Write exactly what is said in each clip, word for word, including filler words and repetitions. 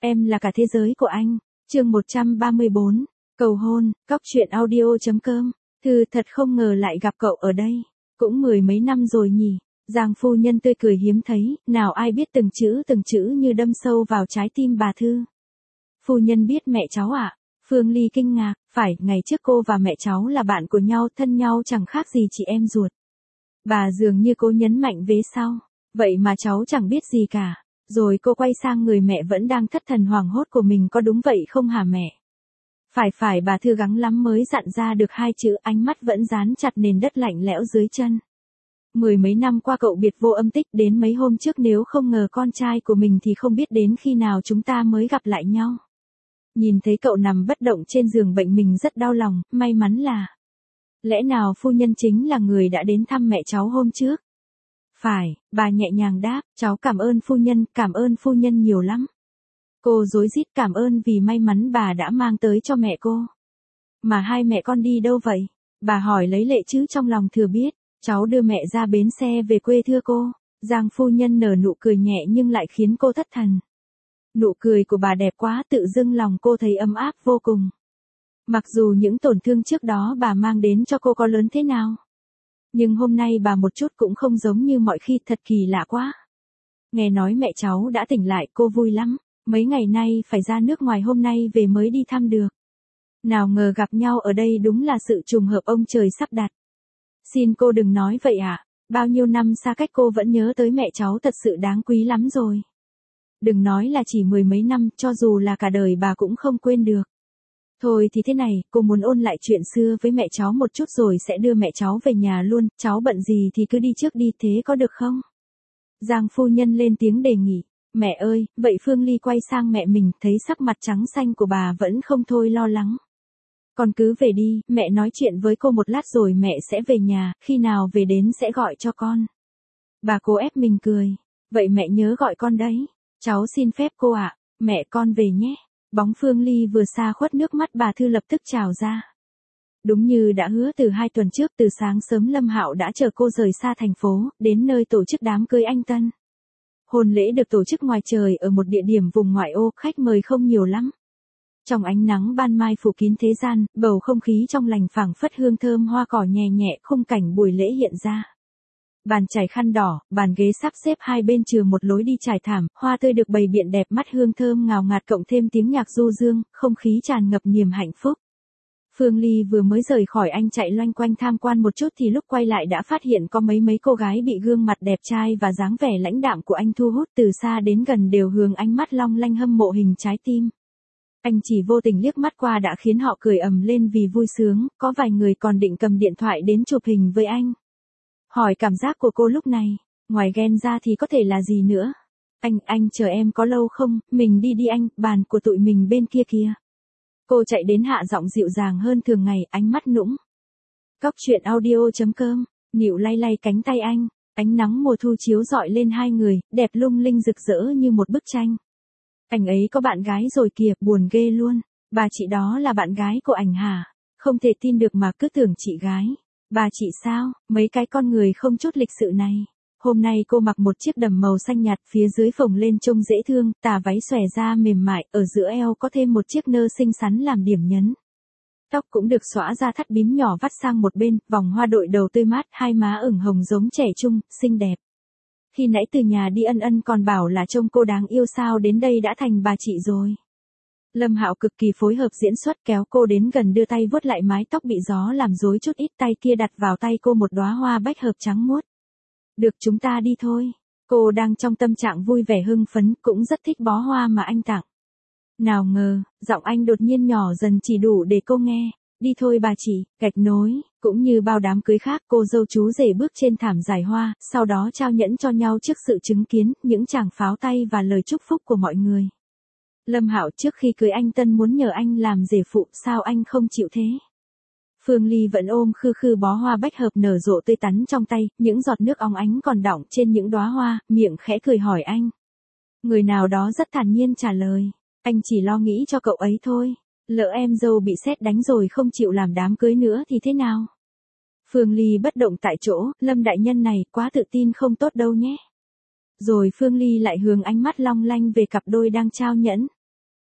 Em là cả thế giới của anh. Chương một trăm ba mươi bốn. Cầu hôn, cóc truyện audio chấm com. Thư thật không ngờ lại gặp cậu ở đây. Cũng mười mấy năm rồi nhỉ. Giang phu nhân tươi cười hiếm thấy, nào ai biết từng chữ từng chữ như đâm sâu vào trái tim bà Thư. Phu nhân biết mẹ cháu ạ. À? Phương Ly kinh ngạc, phải, ngày trước cô và mẹ cháu là bạn của nhau, thân nhau chẳng khác gì chị em ruột. Bà dường như cố nhấn mạnh vế sau, vậy mà cháu chẳng biết gì cả. Rồi cô quay sang người mẹ vẫn đang thất thần hoảng hốt của mình, có đúng vậy không hả mẹ? Phải phải, bà Thư gắng lắm mới dặn ra được hai chữ, ánh mắt vẫn dán chặt nền đất lạnh lẽo dưới chân. Mười mấy năm qua cậu biệt vô âm tích, đến mấy hôm trước nếu không ngờ con trai của mình thì không biết đến khi nào chúng ta mới gặp lại nhau. Nhìn thấy cậu nằm bất động trên giường bệnh mình rất đau lòng, may mắn là... Lẽ nào phu nhân chính là người đã đến thăm mẹ cháu hôm trước? Phải, bà nhẹ nhàng đáp, cháu cảm ơn phu nhân, cảm ơn phu nhân nhiều lắm. Cô rối rít cảm ơn vì may mắn bà đã mang tới cho mẹ cô. Mà hai mẹ con đi đâu vậy? Bà hỏi lấy lệ chứ trong lòng thừa biết, cháu đưa mẹ ra bến xe về quê thưa cô. Giang phu nhân nở nụ cười nhẹ nhưng lại khiến cô thất thần. Nụ cười của bà đẹp quá, tự dưng lòng cô thấy ấm áp vô cùng. Mặc dù những tổn thương trước đó bà mang đến cho cô có lớn thế nào, nhưng hôm nay bà một chút cũng không giống như mọi khi, thật kỳ lạ quá. Nghe nói mẹ cháu đã tỉnh lại, cô vui lắm, mấy ngày nay phải ra nước ngoài, hôm nay về mới đi thăm được. Nào ngờ gặp nhau ở đây đúng là sự trùng hợp ông trời sắp đặt. Xin cô đừng nói vậy ạ, à, bao nhiêu năm xa cách cô vẫn nhớ tới mẹ cháu, thật sự đáng quý lắm rồi. Đừng nói là chỉ mười mấy năm, cho dù là cả đời bà cũng không quên được. Thôi thì thế này, cô muốn ôn lại chuyện xưa với mẹ cháu một chút rồi sẽ đưa mẹ cháu về nhà luôn, cháu bận gì thì cứ đi trước đi, thế có được không? Giang phu nhân lên tiếng đề nghị. Mẹ ơi, vậy Phương Ly quay sang mẹ mình, thấy sắc mặt trắng xanh của bà vẫn không thôi lo lắng. Con cứ về đi, mẹ nói chuyện với cô một lát rồi mẹ sẽ về nhà, khi nào về đến sẽ gọi cho con. Bà cố ép mình cười. Vậy mẹ nhớ gọi con đấy. Cháu xin phép cô ạ, mẹ con về nhé. Bóng Phương Ly vừa xa khuất, nước mắt bà Thư lập tức trào ra. Đúng như đã hứa từ hai tuần trước, từ sáng sớm Lâm Hạo đã chờ cô rời xa thành phố, đến nơi tổ chức đám cưới anh Tân. Hôn lễ được tổ chức ngoài trời ở một địa điểm vùng ngoại ô, khách mời không nhiều lắm. Trong ánh nắng ban mai phủ kín thế gian, bầu không khí trong lành phảng phất hương thơm hoa cỏ nhẹ nhẹ, khung cảnh buổi lễ hiện ra. Bàn trải khăn đỏ, bàn ghế sắp xếp hai bên chừa một lối đi trải thảm, hoa tươi được bày biện đẹp mắt, hương thơm ngào ngạt cộng thêm tiếng nhạc du dương, không khí tràn ngập niềm hạnh phúc. Phương Ly vừa mới rời khỏi, anh chạy loanh quanh tham quan một chút thì lúc quay lại đã phát hiện có mấy mấy cô gái bị gương mặt đẹp trai và dáng vẻ lãnh đạm của anh thu hút, từ xa đến gần đều hướng ánh mắt long lanh hâm mộ hình trái tim. Anh chỉ vô tình liếc mắt qua đã khiến họ cười ầm lên vì vui sướng, có vài người còn định cầm điện thoại đến chụp hình với anh. Hỏi cảm giác của cô lúc này, ngoài ghen ra thì có thể là gì nữa? Anh, anh chờ em có lâu không, mình đi đi anh, bàn của tụi mình bên kia kìa. Cô chạy đến hạ giọng dịu dàng hơn thường ngày, ánh mắt nũng. Cóc truyện audio chấm com, nịu lay lay cánh tay anh, ánh nắng mùa thu chiếu rọi lên hai người, đẹp lung linh rực rỡ như một bức tranh. Anh ấy có bạn gái rồi kìa, buồn ghê luôn, bà chị đó là bạn gái của ảnh hả? Không thể tin được mà cứ tưởng chị gái. Bà chị sao, mấy cái con người không chút lịch sự này. Hôm nay cô mặc một chiếc đầm màu xanh nhạt, phía dưới phồng lên trông dễ thương, tà váy xòe ra mềm mại, ở giữa eo có thêm một chiếc nơ xinh xắn làm điểm nhấn. Tóc cũng được xõa ra thắt bím nhỏ vắt sang một bên, vòng hoa đội đầu tươi mát, hai má ửng hồng giống trẻ trung, xinh đẹp. Khi nãy từ nhà đi ân ân còn bảo là trông cô đáng yêu, sao đến đây đã thành bà chị rồi. Lâm Hạo cực kỳ phối hợp diễn xuất, kéo cô đến gần, đưa tay vuốt lại mái tóc bị gió làm rối chút ít, tay kia đặt vào tay cô một đóa hoa bách hợp trắng muốt. Được, chúng ta đi thôi. Cô đang trong tâm trạng vui vẻ hưng phấn, cũng rất thích bó hoa mà anh tặng. Nào ngờ, giọng anh đột nhiên nhỏ dần chỉ đủ để cô nghe. Đi thôi bà chị, gạch nối, cũng như bao đám cưới khác, cô dâu chú rể bước trên thảm giải hoa, sau đó trao nhẫn cho nhau trước sự chứng kiến, những tràng pháo tay và lời chúc phúc của mọi người. Lâm Hạo trước khi cưới anh Tân muốn nhờ anh làm rể phụ, sao anh không chịu thế? Phương Ly vẫn ôm khư khư bó hoa bách hợp nở rộ tươi tắn trong tay, những giọt nước óng ánh còn đọng trên những đóa hoa, miệng khẽ cười hỏi anh. Người nào đó rất thản nhiên trả lời, anh chỉ lo nghĩ cho cậu ấy thôi, lỡ em dâu bị sét đánh rồi không chịu làm đám cưới nữa thì thế nào? Phương Ly bất động tại chỗ, Lâm đại nhân này quá tự tin không tốt đâu nhé. Rồi Phương Ly lại hướng ánh mắt long lanh về cặp đôi đang trao nhẫn.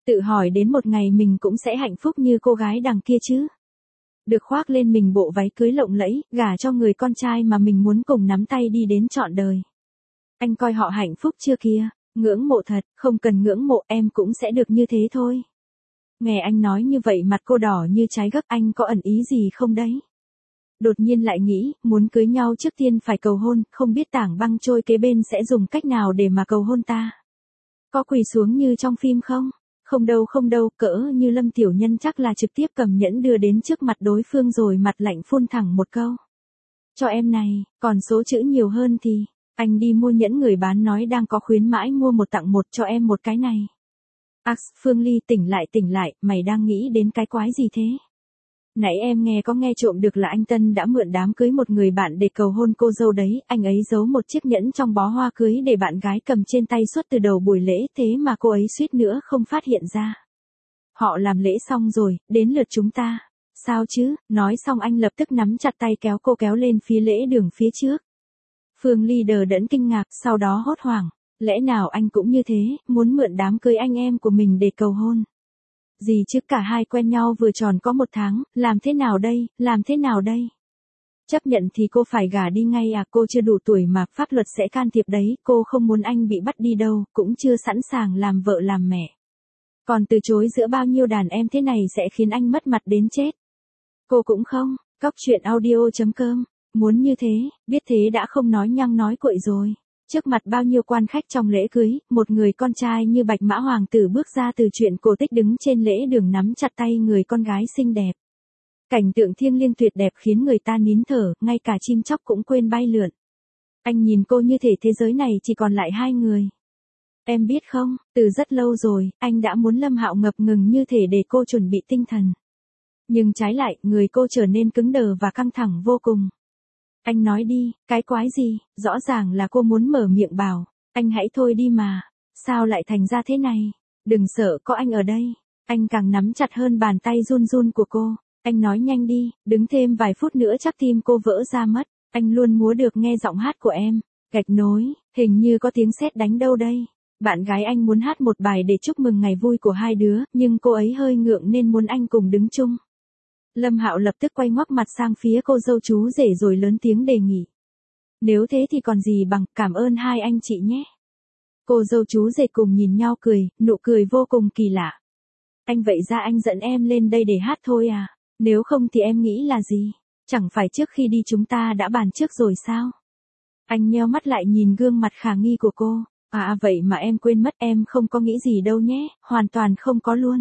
Tự hỏi đến một ngày mình cũng sẽ hạnh phúc như cô gái đằng kia chứ. Được khoác lên mình bộ váy cưới lộng lẫy, gả cho người con trai mà mình muốn cùng nắm tay đi đến trọn đời. Anh coi họ hạnh phúc chưa kia, ngưỡng mộ thật, không cần ngưỡng mộ em cũng sẽ được như thế thôi. Nghe anh nói như vậy mặt cô đỏ như trái gấc, anh có ẩn ý gì không đấy? Đột nhiên lại nghĩ, muốn cưới nhau trước tiên phải cầu hôn, không biết tảng băng trôi kế bên sẽ dùng cách nào để mà cầu hôn ta. Có quỳ xuống như trong phim không? Không đâu không đâu, cỡ như Lâm Tiểu Nhân chắc là trực tiếp cầm nhẫn đưa đến trước mặt đối phương rồi mặt lạnh phun thẳng một câu. Cho em này, còn số chữ nhiều hơn thì, anh đi mua nhẫn người bán nói đang có khuyến mãi mua một tặng một cho em một cái này. Ax, Phương Ly tỉnh lại tỉnh lại, mày đang nghĩ đến cái quái gì thế? Nãy em nghe có nghe trộm được là anh Tân đã mượn đám cưới một người bạn để cầu hôn cô dâu đấy, anh ấy giấu một chiếc nhẫn trong bó hoa cưới để bạn gái cầm trên tay suốt từ đầu buổi lễ, thế mà cô ấy suýt nữa không phát hiện ra. Họ làm lễ xong rồi, đến lượt chúng ta. Sao chứ, nói xong anh lập tức nắm chặt tay kéo cô kéo lên phía lễ đường phía trước. Phương Ly đờ đẫn kinh ngạc, sau đó hốt hoảng. Lẽ nào anh cũng như thế, muốn mượn đám cưới anh em của mình để cầu hôn? Gì chứ, cả hai quen nhau vừa tròn có một tháng, làm thế nào đây, làm thế nào đây? Chấp nhận thì cô phải gả đi ngay à, cô chưa đủ tuổi mà, pháp luật sẽ can thiệp đấy, cô không muốn anh bị bắt đi đâu, cũng chưa sẵn sàng làm vợ làm mẹ. Còn từ chối giữa bao nhiêu đàn em thế này sẽ khiến anh mất mặt đến chết. Cô cũng không, cóc truyện audio chấm com, muốn như thế, biết thế đã không nói nhăng nói cuội rồi. Trước mặt bao nhiêu quan khách trong lễ cưới, một người con trai như bạch mã hoàng tử bước ra từ chuyện cổ tích đứng trên lễ đường nắm chặt tay người con gái xinh đẹp. Cảnh tượng thiêng liêng tuyệt đẹp khiến người ta nín thở, ngay cả chim chóc cũng quên bay lượn. Anh nhìn cô như thể thế giới này chỉ còn lại hai người. Em biết không, từ rất lâu rồi, anh đã muốn Lâm Hạo ngập ngừng như thể để cô chuẩn bị tinh thần. Nhưng trái lại, người cô trở nên cứng đờ và căng thẳng vô cùng. Anh nói đi, cái quái gì, rõ ràng là cô muốn mở miệng bảo, anh hãy thôi đi mà, sao lại thành ra thế này, đừng sợ có anh ở đây. Anh càng nắm chặt hơn bàn tay run run của cô, anh nói nhanh đi, đứng thêm vài phút nữa chắc tim cô vỡ ra mất, anh luôn múa được nghe giọng hát của em. Gạch nối, hình như có tiếng sét đánh đâu đây. Bạn gái anh muốn hát một bài để chúc mừng ngày vui của hai đứa, nhưng cô ấy hơi ngượng nên muốn anh cùng đứng chung. Lâm Hạo lập tức quay ngoắc mặt sang phía cô dâu chú rể rồi lớn tiếng đề nghị. Nếu thế thì còn gì bằng, cảm ơn hai anh chị nhé. Cô dâu chú rể cùng nhìn nhau cười, nụ cười vô cùng kỳ lạ. Anh vậy ra anh dẫn em lên đây để hát thôi à? Nếu không thì em nghĩ là gì? Chẳng phải trước khi đi chúng ta đã bàn trước rồi sao? Anh nheo mắt lại nhìn gương mặt khả nghi của cô. À vậy mà em quên mất, em không có nghĩ gì đâu nhé, hoàn toàn không có luôn.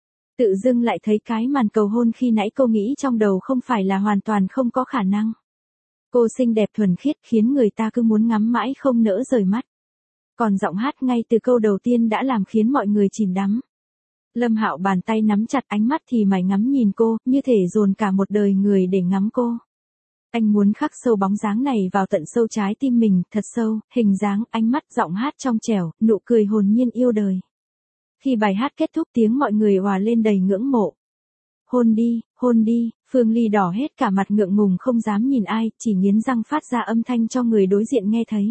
Tự dưng lại thấy cái màn cầu hôn khi nãy cô nghĩ trong đầu không phải là hoàn toàn không có khả năng. Cô xinh đẹp thuần khiết khiến người ta cứ muốn ngắm mãi không nỡ rời mắt. Còn giọng hát ngay từ câu đầu tiên đã làm khiến mọi người chìm đắm. Lâm Hạo bàn tay nắm chặt, ánh mắt thì mải ngắm nhìn cô, như thể dồn cả một đời người để ngắm cô. Anh muốn khắc sâu bóng dáng này vào tận sâu trái tim mình, thật sâu, hình dáng, ánh mắt, giọng hát trong trẻo, nụ cười hồn nhiên yêu đời. Khi bài hát kết thúc tiếng mọi người òa lên đầy ngưỡng mộ. Hôn đi, hôn đi, Phương Ly đỏ hết cả mặt ngượng ngùng không dám nhìn ai, chỉ nghiến răng phát ra âm thanh cho người đối diện nghe thấy.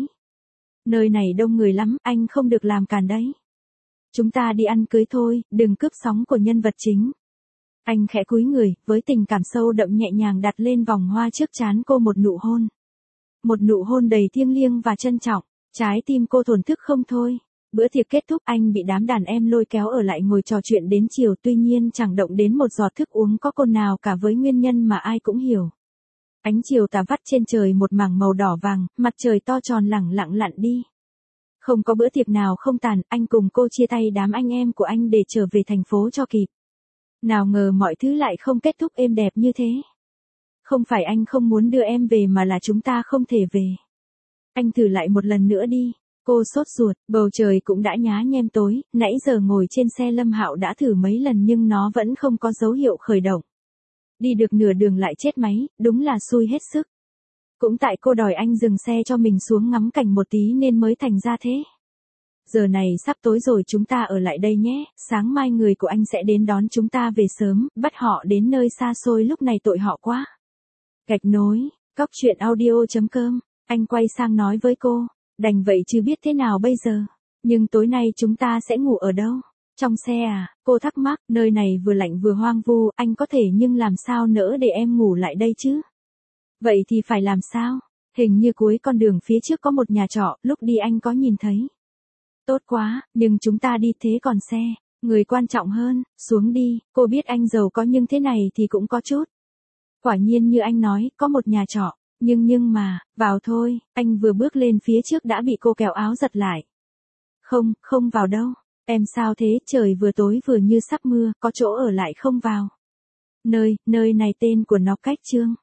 Nơi này đông người lắm, anh không được làm càn đấy. Chúng ta đi ăn cưới thôi, đừng cướp sóng của nhân vật chính. Anh khẽ cúi người, với tình cảm sâu đậm nhẹ nhàng đặt lên vòng hoa trước trán cô một nụ hôn. Một nụ hôn đầy thiêng liêng và trân trọng, trái tim cô thổn thức không thôi. Bữa tiệc kết thúc, anh bị đám đàn em lôi kéo ở lại ngồi trò chuyện đến chiều, tuy nhiên chẳng động đến một giọt thức uống có cồn nào cả với nguyên nhân mà ai cũng hiểu. Ánh chiều tà vắt trên trời một mảng màu đỏ vàng, mặt trời to tròn lẳng lặng lặn đi. Không có bữa tiệc nào không tàn, anh cùng cô chia tay đám anh em của anh để trở về thành phố cho kịp. Nào ngờ mọi thứ lại không kết thúc êm đẹp như thế. Không phải anh không muốn đưa em về mà là chúng ta không thể về. Anh thử lại một lần nữa đi. Cô sốt ruột, bầu trời cũng đã nhá nhem tối, nãy giờ ngồi trên xe Lâm Hạo đã thử mấy lần nhưng nó vẫn không có dấu hiệu khởi động. Đi được nửa đường lại chết máy, đúng là xui hết sức. Cũng tại cô đòi anh dừng xe cho mình xuống ngắm cảnh một tí nên mới thành ra thế. Giờ này sắp tối rồi, chúng ta ở lại đây nhé, sáng mai người của anh sẽ đến đón chúng ta về sớm, bắt họ đến nơi xa xôi lúc này tội họ quá. Gạch nối, cóc truyện audio chấm com, anh quay sang nói với cô, đành vậy chứ biết thế nào bây giờ, nhưng tối nay chúng ta sẽ ngủ ở đâu? Trong xe à, cô thắc mắc, nơi này vừa lạnh vừa hoang vu, anh có thể nhưng làm sao nỡ để em ngủ lại đây chứ? Vậy thì phải làm sao? Hình như cuối con đường phía trước có một nhà trọ, lúc đi anh có nhìn thấy. Tốt quá, nhưng chúng ta đi thế còn xe, người quan trọng hơn, xuống đi, cô biết anh giàu có nhưng thế này thì cũng có chút. Quả nhiên như anh nói, có một nhà trọ, nhưng nhưng mà, vào thôi, anh vừa bước lên phía trước đã bị cô kéo áo giật lại. Không, không vào đâu, em sao thế, trời vừa tối vừa như sắp mưa, có chỗ ở lại không vào. Nơi, nơi này tên của nó cách Trương.